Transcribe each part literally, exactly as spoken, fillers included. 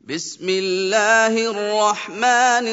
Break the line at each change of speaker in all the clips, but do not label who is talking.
بسم الله الرحمن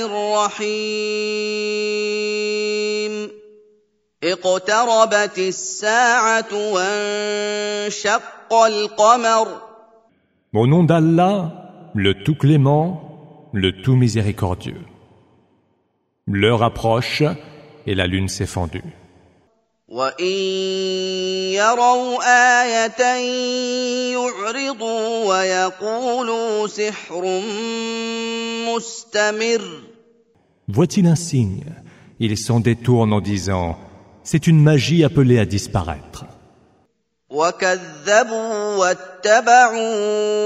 الرحيم اقتربت الساعة وانشق القمر
Au nom d'Allah, le tout clément, le tout miséricordieux. L'heure approche et la lune s'est fendue.
وَإِن يَرَوْا آيَةً يُعْرِضُوا وَيَقُولُوا سِحْرٌ مُسْتَمِرٌّ.
Voit-il un signe? Ils s'en détournent en disant « C'est une magie appelée à disparaître ».
وَكَذَّبُوا وَاتَّبَعُوا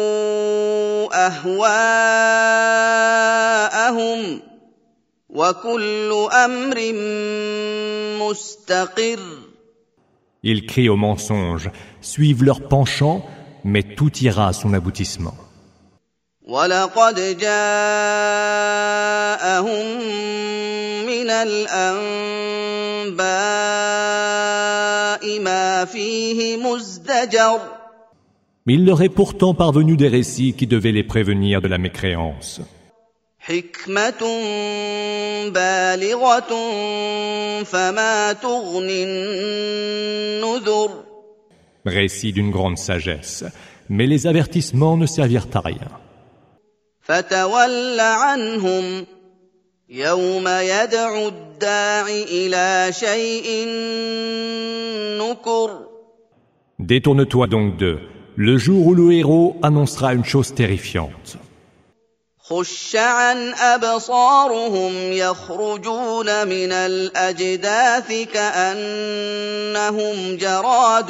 أَهْوَاءَهُمْ وَكُلُّ أَمْرٍ مُسْتَقِرٌّ.
Ils crient au mensonge, suivent leur penchant, mais tout ira à son aboutissement.
وَلَقَدْ جَاءَهُم مِّنَ الْأَنبَاءِ مَا فِيهِ مُزْدَجَرٌ.
Il leur est pourtant parvenu des récits qui devaient les prévenir de la mécréance.
حِكْمَةٌ بَالِغَةٌ فَمَا تُغْنِ النُّذُرُ.
Récit d'une grande sagesse, mais les avertissements ne servirent à rien.
فَتَوَلَّ عَنْهُمْ يَوْمَ يَدْعُ الدَّاعِ إِلَىٰ شَيْءٍ نُكُرٍ.
Détourne-toi donc d'eux, le jour où le héros annoncera une chose terrifiante.
خُشَّ عَنْ أَبْصَارُهُمْ يَخْرُجُونَ مِنَ الْأَجْدَاثِ كَأَنَّهُمْ جَرَادٌ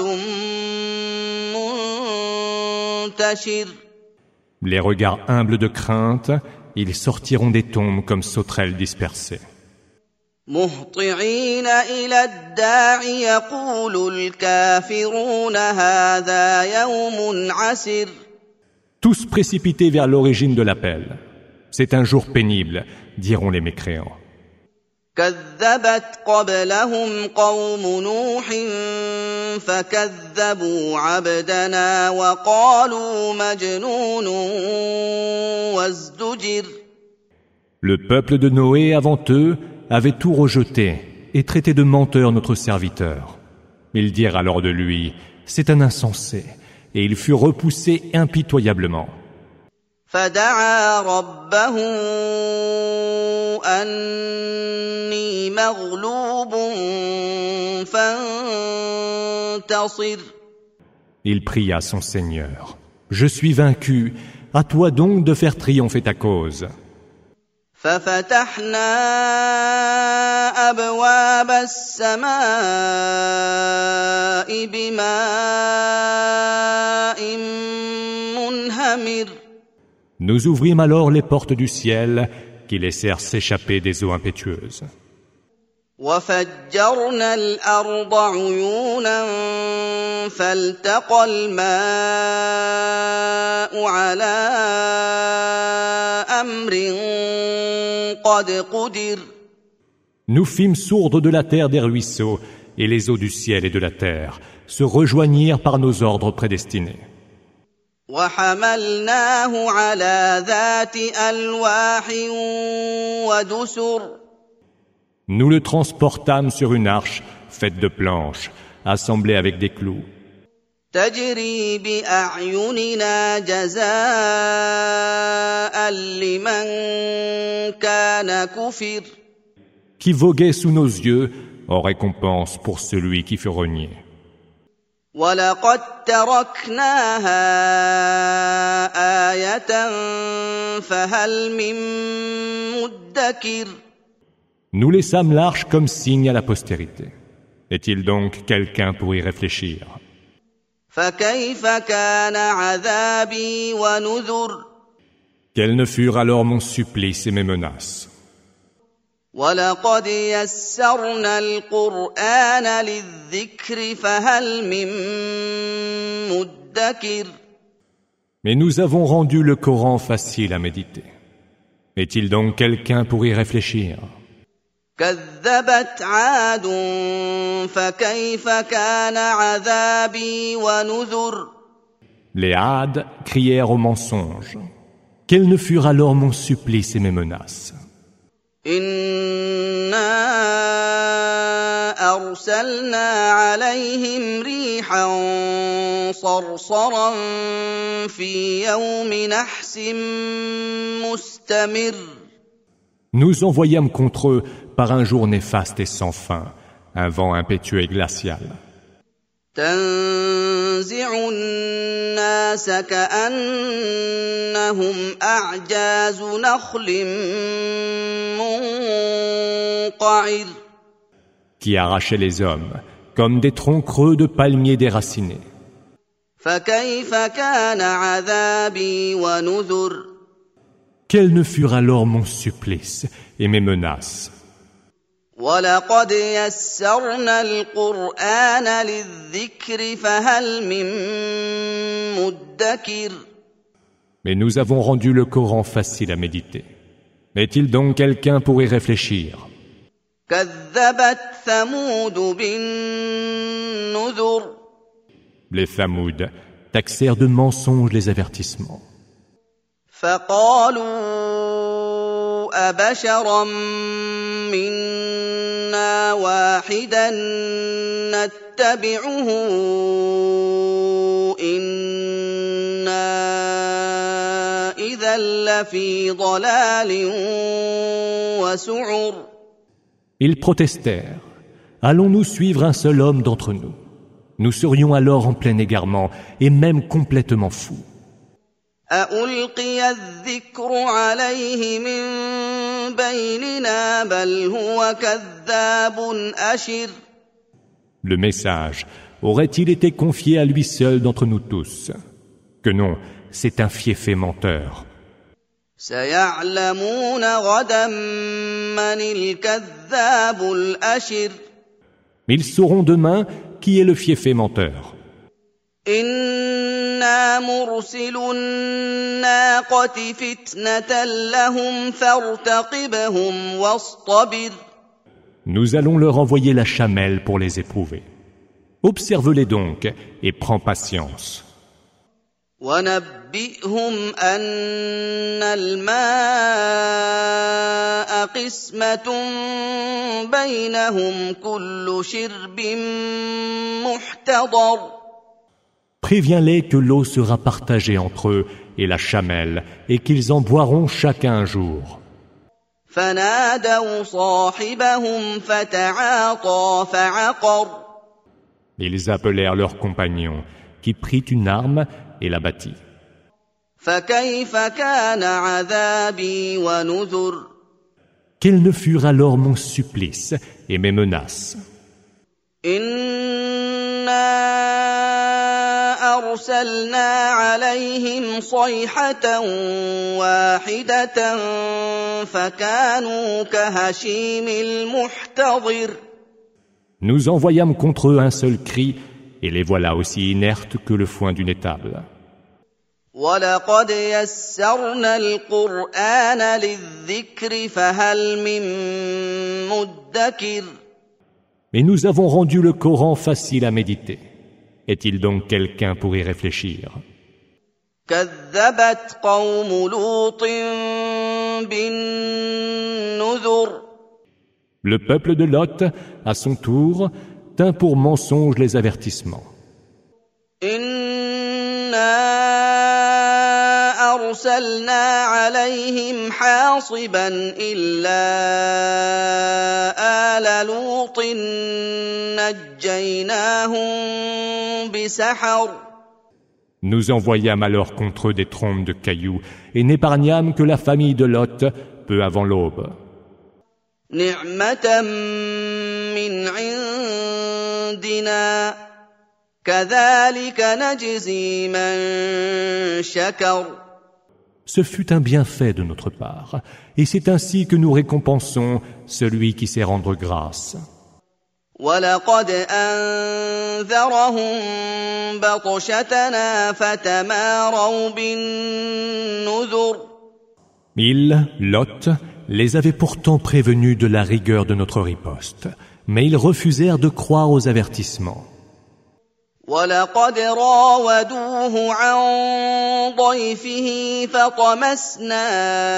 مُّنتَشِرٌ.
Les regards humbles de crainte, ils sortiront des tombes comme sauterelles dispersées.
مُهْطِعِينَ إِلَى الدَّاعِ يَقُولُ الْكَافِرُونَ هَٰذَا يَوْمٌ عَسِرٌ.
Tous précipités vers l'origine de l'appel. C'est un jour pénible, diront les mécréants.
كَذَّبَتْ قَبْلَهُمْ قَوْمُ نُوحٍ فَكَذَّبُوا عَبْدَنَا وَقَالُوا مَجْنُونٌ وَازْدُجِرَ.
Le peuple de Noé avant eux avait tout rejeté et traité de menteur notre serviteur. Ils dirent alors de lui, c'est un insensé, et il fut repoussé impitoyablement.
فَدَعَا رَبَّهُ أَنِّي مَغْلُوبٌ فَانتَصِرْ.
Il pria son Seigneur. Je suis vaincu, à toi donc de faire triompher ta cause.
فَفَتَحْنَا أَبْوَابَ السَّمَاءِ بِمَاءٍ مُنْهَمِرٍ.
Nous ouvrîmes alors les portes du ciel qui laissèrent s'échapper des eaux impétueuses.
وَفَجَّرْنَا الْأَرْضَ عُيُونًا فَالْتَقَى الْمَاءُ عَلَىٰ أَمْرٍ قَدْ قُدِرَ.
Nous fîmes sourdre de la terre des ruisseaux, et les eaux du ciel et de la terre se rejoignirent par nos ordres prédestinés.
وَحَمَلْنَاهُ عَلَىٰ ذَاتِ أَلْوَاحٍ وَدُسُرٍ.
Nous le transportâmes sur une arche faite de planches, assemblée avec des clous.
تَجْرِي بِأَعْيُنِنَا جَزَاءً لِمَن كَانَ كُفِرَ.
Qui voguait sous nos yeux en récompense pour celui qui fut renié.
وَلَقَدْ تَرَكْنَاهَا آيَةً فَهَلْ مِن مُّدَّكِرٍ.
Nous laissâmes l'arche comme signe à la postérité. Est-il donc quelqu'un pour y réfléchir?
فَكَيْفَ كَانَ عَذَابِي وَنُذُرِ.
Quels ne furent alors mon supplice et mes menaces?
وَلَقَدْ يَسَّرْنَا الْقُرْآنَ لِلذِّكْرِ فَهَلْ مِن مُّدَّكِرٍ.
Mais nous avons rendu le Coran facile à méditer. Est-il donc quelqu'un pour y réfléchir?
كَذَّبَتْ عَادٌ فَكَيْفَ كَانَ عَذَابِي وَنُذُرِ.
Les Hades crièrent au mensonge. Quels ne furent alors mon supplice et mes menaces?
إنا أرسلنا عليهم ريحا صرصرا في يوم نحس مستمر.
Nous envoyâmes contre eux, par un jour néfaste et sans fin, un vent impétueux et glacial.
تنزع الناس كأنهم أعجاز نخل منقعر.
Qui arrachait les hommes, comme des troncs creux de palmiers déracinés.
فكيف كان عذابي ونذر.
Quels ne furent alors mon supplice et mes menaces?
وَلَقَدْ يَسَّرْنَا الْقُرْآنَ لِلذِّكْرِ فَهَلْ مِن مُّدَّكِرٍ.
Mais nous avons rendu le Coran facile à méditer. Est-il donc quelqu'un pour y réfléchir?
كَذَّبَتْ ثَمُودُ بِالنُّذُرِ.
Les Thamoud taxèrent de mensonges les avertissements.
فَقَالُوا أَبَشَرًا مِّنَّا وَاحِدًا نَّتَّبِعُهُ إِنَّا إِذًا لَّفِي ضَلَالٍ وَسُعُرٍ.
Ils protestèrent. Allons-nous suivre un seul homme d'entre nous? Nous serions alors en plein égarement et même complètement fous.
أَأُلْقِيَ الذِّكْرُ عَلَيْهِ مِن بَيْنِنَا بَلْ هُوَ كَذَّابٌ أَشِرٌ.
Le message aurait-il été confié à lui seul d'entre nous tous? Que non, c'est un fieffé menteur.
سَيَعْلَمُونَ غَدًا مَّنِ الْكَذَّابُ الْأَشِرُ.
Ils sauront demain qui est le fieffé menteur.
إِنَّا مُرْسِلُو النَّاقَةِ فِتْنَةً لَّهُمْ فَارْتَقِبْهُمْ وَاصْطَبِرْ.
Nous allons leur envoyer la chamelle pour les éprouver. Observe-les donc et prends patience.
وَنَبِّئْهُمْ أَنَّ الْمَاءَ قِسْمَةٌ بَيْنَهُمْ كُلُّ شِرْبٍ مُحْتَضَرٍ.
Préviens-les que l'eau sera partagée entre eux et la chamelle et qu'ils en boiront chacun un jour.
فَنَادَوْا صَاحِبَهُمْ فَتَعَاطَىٰ فَعَقَرَ.
Ils appelèrent leur compagnon qui prit une arme et la battit.
فَكَيْفَ كَانَ عَذَابِي وَنُذُرِ.
Quels ne furent alors mon supplice et mes menaces?
إِنَّا أَرْسَلْنَا عَلَيْهِمْ صَيْحَةً وَاحِدَةً فَكَانُوا كَهَشِيمِ الْمُحْتَظِرِ.
Nous envoyâmes contre eux un seul cri, et les voilà aussi inertes que le foin d'une étable.
وَلَقَدْ يَسَّرْنَا الْقُرْآنَ لِلذِّكْرِ فَهَلْ مِن مُّدَّكِرٍ.
Mais nous avons rendu le Coran facile à méditer. Est-il donc quelqu'un pour y réfléchir?
كَذَّبَتْ قَوْمُ لُوطٍ بِالنُّذُرِ.
Le peuple de Lot, à son tour, tint pour mensonge les avertissements.
إِنَّا أَرْسَلْنَا عَلَيْهِمْ حَاصِبًا إِلَّا آلَ لُوطٍ نَجَّيْنَاهُم بِسَحَرٍ.
Nous envoyâmes alors contre eux des trompes de cailloux et n'épargnâmes que la famille de Lot peu avant l'aube.
نِعْمَةً مِّنْ عِندِنَا كَذَلِكَ نَجْزِي مَن شَكَرَ.
Ce fut un bienfait de notre part, et c'est ainsi que nous récompensons celui qui sait rendre grâce.
وَلَقَدْ أَنذَرَهُم بَطْشَتَنَا فَتَمَارَوْا بِالنُّذُرِ.
Il, Lot, les avait pourtant prévenus de la rigueur de notre riposte, mais ils refusèrent de croire aux avertissements.
وَلَقَدْ رَاوَدُوهُ عَن ضَيْفِهِ فَطَمَسْنَا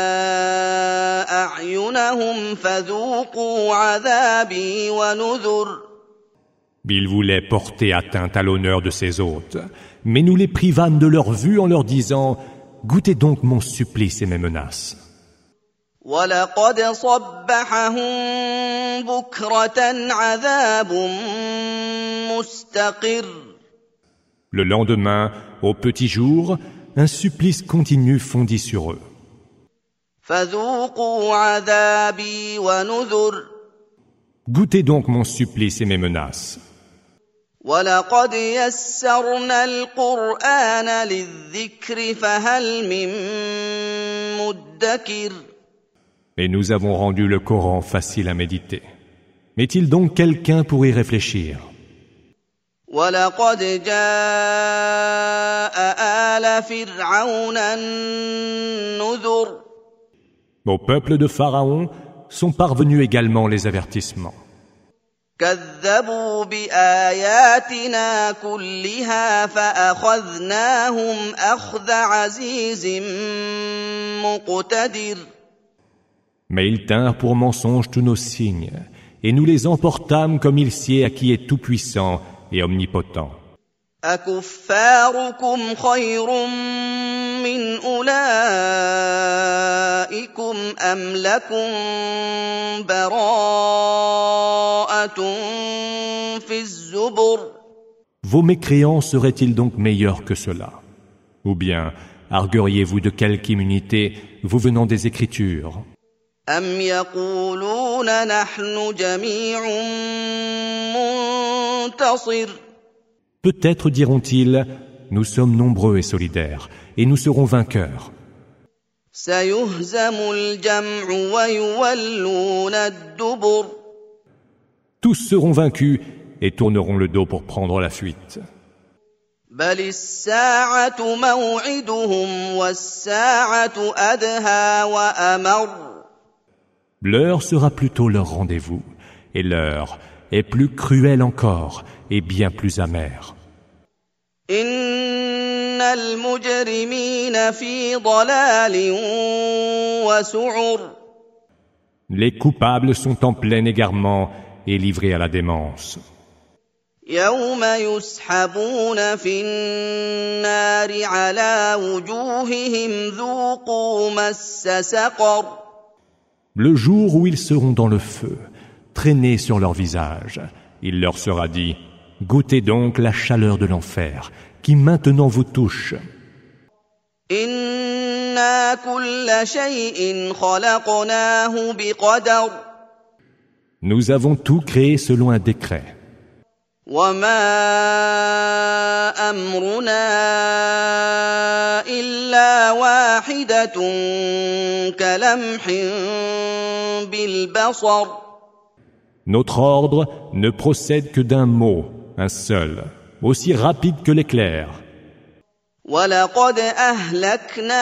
أَعْيُنَهُمْ فَذُوقُوا عَذَابِي وَنُذُرِ.
Ils voulaient porter atteinte à l'honneur de ses hôtes, mais nous les privâmes de leur vue en leur disant « Goûtez donc mon supplice et mes menaces. »
وَلَقَدْ صَبَّحَهُم بُكْرَةً عَذَابٌ مُّسْتَقِرٌّ.
Le lendemain, au petit jour, un supplice continu fondit sur eux.
فَذُوقُوا عَذَابِي وَنُذُرِ.
Goûtez donc mon supplice et mes menaces.
وَلَقَدْ يَسَّرْنَا الْقُرْآنَ لِلذِّكْرِ فَهَلْ مِن مُّدَّكِرٍ.
Et nous avons rendu le Coran facile à méditer. Est-il donc quelqu'un pour y réfléchir?
وَلَقَدْ جَاءَ آلَ فِرْعَوْنَ النُّذُرُ.
Au peuple de Pharaon sont parvenus également les avertissements.
كَذَّبُوا بِآيَاتِنَا كُلِّهَا فَأَخَذْنَاهُمْ أَخْذَ عَزِيزٍ مُّقْتَدِرٍ.
Mais ils tinrent pour mensonges tous nos signes, et nous les emportâmes comme il sied à qui est tout-puissant et omnipotent.
أَكُفَّارُكُمْ خَيْرٌ مِّنْ أُولَٰئِكُمْ أَمْ لَكُمْ بَرَاءَةٌ فِي الزُّبُرِ.
Vos mécréants seraient-ils donc meilleurs que cela? Ou bien argueriez-vous de quelque immunité vous venant des Écritures?
أَمْ يَقُولُونَ نَحْنُ جَمِيعٌ مُّنتَصِرٌ.
Peut-être diront-ils, nous sommes nombreux et solidaires, et nous serons vainqueurs.
سَيُهْزَمُ الْجَمْعُ وَيُوَلُّونَ الدُّبُرَ.
Tous seront vaincus et tourneront le dos pour prendre la fuite.
بَلِ السَّاعَةُ مَوْعِدُهُمْ وَالسَّاعَةُ أَدْهَىٰ وَأَمَرُّ.
L'heure sera plutôt leur rendez-vous, et l'heure est plus cruelle encore et bien plus amère.
إِنَّ الْمُجْرِمِينَ فِي ضَلَالٍ وَسُعُرٍ.
Les coupables sont en plein égarement et livrés à la démence.
يَوْمَ يُسْحَبُونَ فِي النَّارِ عَلَىٰ وُجُوهِهِمْ ذُوقُوا مَسَّ سَقَرَ.
Le jour où ils seront dans le feu, traînés sur leur visage, il leur sera dit « Goûtez donc la chaleur de l'enfer, qui maintenant vous touche. »
إِنَّا كُلَّ شَيْءٍ خَلَقْنَاهُ بِقَدَرٍ.
Nous avons tout créé selon un décret.
وَمَا أَمْرُنَا إِلَّا وَاحِدَةٌ كَلَمْحٍ بِالْبَصَرِ.
Notre ordre ne procède que d'un mot, un seul, aussi rapide que l'éclair.
وَلَقَدْ أَهْلَكْنَا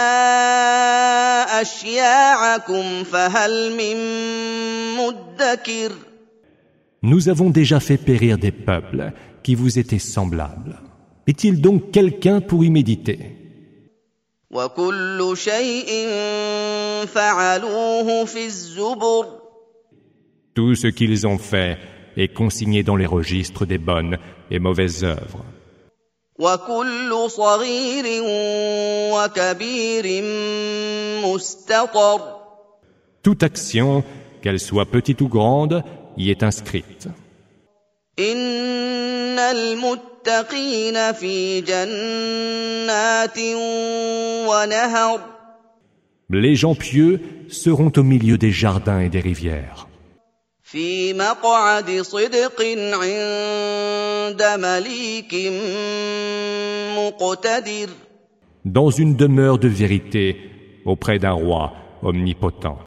أَشْيَاعَكُمْ فَهَلْ مِن مُّدَّكِرٍ.
Nous avons déjà fait périr des peuples qui vous étaient semblables. Est-il donc quelqu'un pour y méditer?
وَكُلُّ شَيْءٍ فَعَلُوهُ فِي الزُّبُرِ.
Tout ce qu'ils ont fait est consigné dans les registres des bonnes et mauvaises œuvres.
وَكُلُّ صَغِيرٍ وَكَبِيرٍ مُّسْتَطَرٌ.
Toute action, qu'elle soit petite ou grande, y est inscrite.
إِنَّ الْمُتَّقِينَ فِي جَنَّاتٍ وَنَهَرٍ.
Les gens pieux seront au milieu des jardins et des rivières.
فِي مَقْعَدِ صِدْقٍ عِندَ مَلِيكٍ مُّقْتَدِرٍ.
Dans une demeure de vérité auprès d'un roi omnipotent.